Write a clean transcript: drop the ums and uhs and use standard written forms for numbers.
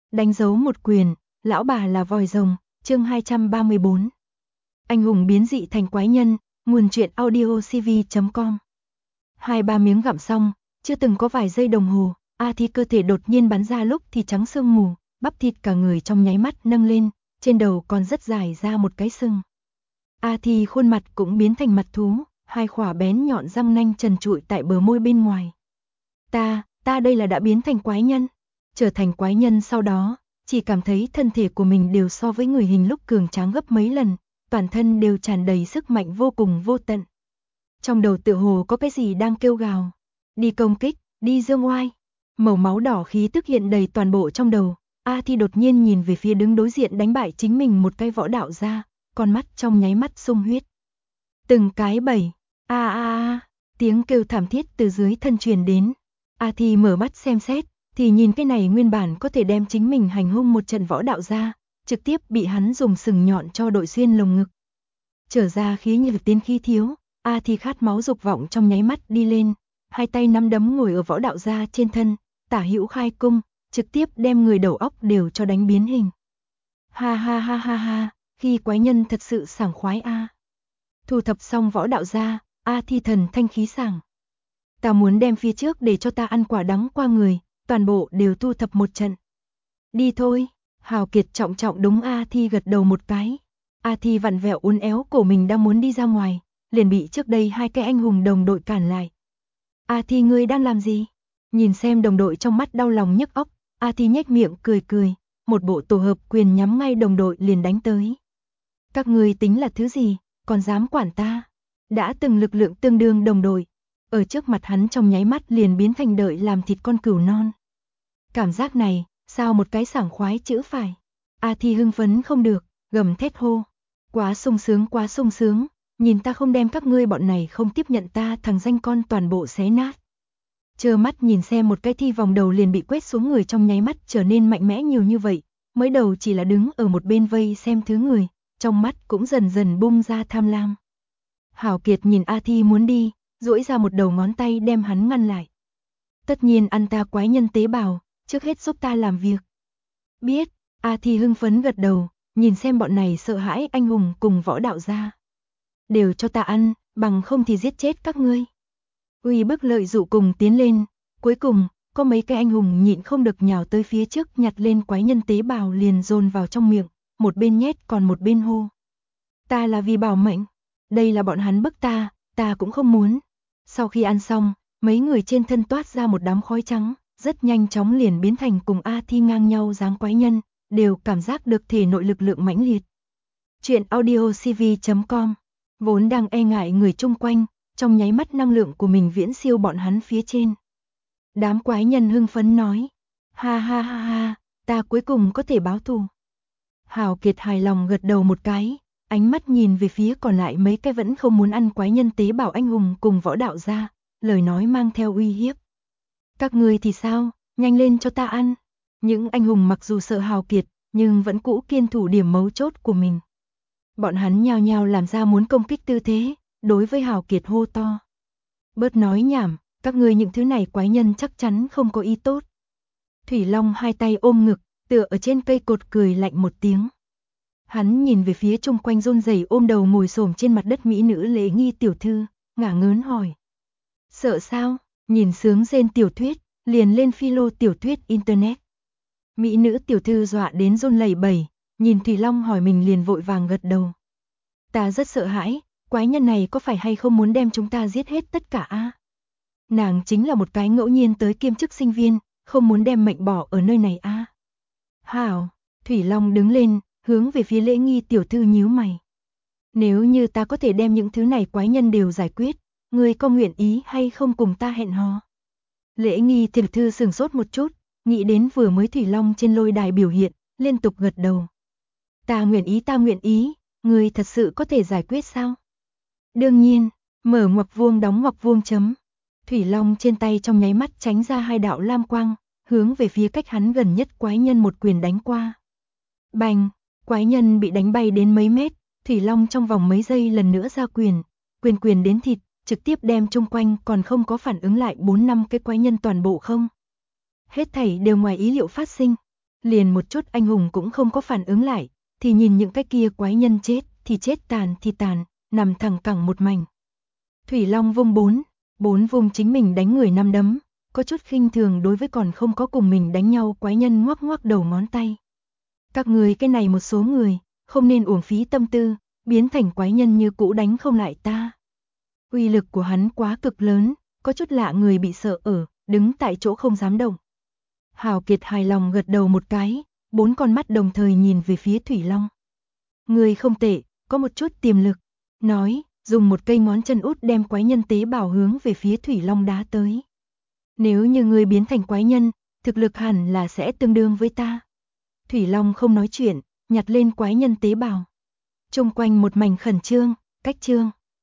Đánh dấu một quyền, lão bà là vòi rồng, chương 234. Anh hùng biến dị thành quái nhân, nguồn truyện audiocv.com. 2-3 miếng gặm xong, chưa từng có vài giây đồng hồ, A Thi cơ thể đột nhiên bắn ra lúc thì trắng sương mù, bắp thịt cả người trong nháy mắt nâng lên, trên đầu còn rất dài ra một cái sừng. A Thi khuôn mặt cũng biến thành mặt thú, hai khỏa bén nhọn răng nanh trần trụi tại bờ môi bên ngoài. Ta đây là đã biến thành quái nhân. Trở thành quái nhân sau đó, chỉ cảm thấy thân thể của mình đều so với người hình lúc cường tráng gấp mấy lần, toàn thân đều tràn đầy sức mạnh vô cùng vô tận. Trong đầu tựa hồ có cái gì đang kêu gào. Đi công kích, đi dương oai. Màu máu đỏ khí tức hiện đầy toàn bộ trong đầu. A Thi đột nhiên nhìn về phía đứng đối diện đánh bại chính mình một cái võ đạo gia, con mắt trong nháy mắt sung huyết. Từng cái bẩy, tiếng kêu thảm thiết từ dưới thân truyền đến. A Thi mở mắt xem xét, thì nhìn cái này nguyên bản có thể đem chính mình hành hung một trận võ đạo gia, trực tiếp bị hắn dùng sừng nhọn cho đội xuyên lồng ngực. Trở ra khí như tiến khí thiếu, A Thi khát máu dục vọng trong nháy mắt đi lên, hai tay nắm đấm ngồi ở võ đạo gia trên thân, tả hữu khai cung, trực tiếp đem người đầu óc đều cho đánh biến hình. Ha, khi quái nhân thật sự sảng khoái a. Thu thập xong võ đạo gia, A Thi thần thanh khí sảng. Ta muốn đem phía trước để cho ta ăn quả đắng qua người, toàn bộ đều thu thập một trận. Đi thôi, Hào Kiệt trọng trọng đúng A Thi gật đầu một cái. A Thi vặn vẹo uốn éo cổ mình đang muốn đi ra ngoài, liền bị trước đây hai cái anh hùng đồng đội cản lại. A Thi ngươi đang làm gì? Nhìn xem đồng đội trong mắt đau lòng nhức óc, A Thi nhếch miệng cười, một bộ tổ hợp quyền nhắm ngay đồng đội liền đánh tới. Các ngươi tính là thứ gì, còn dám quản ta? Đã từng lực lượng tương đương đồng đội, ở trước mặt hắn trong nháy mắt liền biến thành đợi làm thịt con cừu non. Cảm giác này, sao một cái sảng khoái chữ phải. A Thi hưng phấn không được, gầm thét hô. Quá sung sướng, nhìn ta không đem các ngươi bọn này không tiếp nhận ta thằng danh con toàn bộ xé nát. Trơ mắt nhìn xem một cái Thi vòng đầu liền bị quét xuống người trong nháy mắt trở nên mạnh mẽ nhiều như vậy, mới đầu chỉ là đứng ở một bên vây xem thứ người, trong mắt cũng dần dần bung ra tham lam. Hảo Kiệt nhìn A Thi muốn đi, duỗi ra một đầu ngón tay đem hắn ngăn lại. Tất nhiên ăn ta quái nhân tế bào, trước hết giúp ta làm việc. Biết, A Thi hưng phấn gật đầu, nhìn xem bọn này sợ hãi anh hùng cùng võ đạo gia. Đều cho ta ăn, bằng không thì giết chết các ngươi. Uy bức lợi dụ cùng tiến lên, cuối cùng, có mấy cái anh hùng nhịn không được nhào tới phía trước nhặt lên quái nhân tế bào liền dồn vào trong miệng, một bên nhét còn một bên hô. Ta là vì bảo mệnh, đây là bọn hắn bức ta cũng không muốn. Sau khi ăn xong, mấy người trên thân toát ra một đám khói trắng, rất nhanh chóng liền biến thành cùng A Thi ngang nhau dáng quái nhân, đều cảm giác được thể nội lực lượng mãnh liệt. Chuyện audiocv.com, vốn đang e ngại người chung quanh, trong nháy mắt năng lượng của mình viễn siêu bọn hắn phía trên. Đám quái nhân hưng phấn nói, ha, ta cuối cùng có thể báo thù. Hào Kiệt hài lòng gật đầu một cái, ánh mắt nhìn về phía còn lại mấy cái vẫn không muốn ăn quái nhân tế bào anh hùng cùng võ đạo gia, lời nói mang theo uy hiếp. Các ngươi thì sao, nhanh lên cho ta ăn. Những anh hùng mặc dù sợ Hào Kiệt, nhưng vẫn cũ kiên thủ điểm mấu chốt của mình. Bọn hắn nhao nhao làm ra muốn công kích tư thế, đối với Hào Kiệt hô to. Bớt nói nhảm, các ngươi những thứ này quái nhân chắc chắn không có ý tốt. Thủy Long hai tay ôm ngực, tựa ở trên cây cột cười lạnh một tiếng. Hắn nhìn về phía chung quanh run rẩy ôm đầu ngồi xổm trên mặt đất mỹ nữ Lễ Nghi tiểu thư, ngả ngớn hỏi. Sợ sao? Nhìn sướng rên tiểu thuyết, liền lên philo tiểu thuyết internet. Mỹ nữ tiểu thư dọa đến run lẩy bẩy, nhìn Thủy Long hỏi mình liền vội vàng gật đầu. Ta rất sợ hãi, quái nhân này có phải hay không muốn đem chúng ta giết hết tất cả a? Nàng chính là một cái ngẫu nhiên tới kiêm chức sinh viên, không muốn đem mệnh bỏ ở nơi này a. Hảo, Thủy Long đứng lên, hướng về phía Lễ Nghi tiểu thư nhíu mày. Nếu như ta có thể đem những thứ này quái nhân đều giải quyết, ngươi có nguyện ý hay không cùng ta hẹn hò? Lễ Nghi tiểu thư sửng sốt một chút, nghĩ đến vừa mới Thủy Long trên lôi đài biểu hiện, liên tục gật đầu. Ta nguyện ý, ngươi thật sự có thể giải quyết sao? Đương nhiên, mở ngoặc vuông đóng ngoặc vuông chấm. Thủy Long trên tay trong nháy mắt tránh ra hai đạo lam quang, hướng về phía cách hắn gần nhất quái nhân một quyền đánh qua. Bành, quái nhân bị đánh bay đến mấy mét, Thủy Long trong vòng mấy giây lần nữa ra quyền, quyền đến thịt, trực tiếp đem chung quanh còn không có phản ứng lại 4-5 cái quái nhân toàn bộ không. Hết thảy đều ngoài ý liệu phát sinh. Liền một chút anh hùng cũng không có phản ứng lại, thì nhìn những cái kia quái nhân chết thì tàn, nằm thẳng cẳng một mảnh. Thủy Long vung bốn vùng chính mình đánh người năm đấm, có chút khinh thường đối với còn không có cùng mình đánh nhau quái nhân ngoắc ngoắc đầu ngón tay. Các người cái này một số người, không nên uổng phí tâm tư, biến thành quái nhân như cũ đánh không lại ta. Uy lực của hắn quá cực lớn, có chút lạ người bị sợ đứng tại chỗ không dám động. Hào Kiệt hài lòng gật đầu một cái, 4 con mắt đồng thời nhìn về phía Thủy Long. Người không tệ, có một chút tiềm lực, nói, dùng một cây ngón chân út đem quái nhân tế bào hướng về phía Thủy Long đá tới. Nếu như người biến thành quái nhân, thực lực hẳn là sẽ tương đương với ta. Thủy Long không nói chuyện, nhặt lên quái nhân tế bào. Trung quanh một mảnh khẩn trương, cách trương.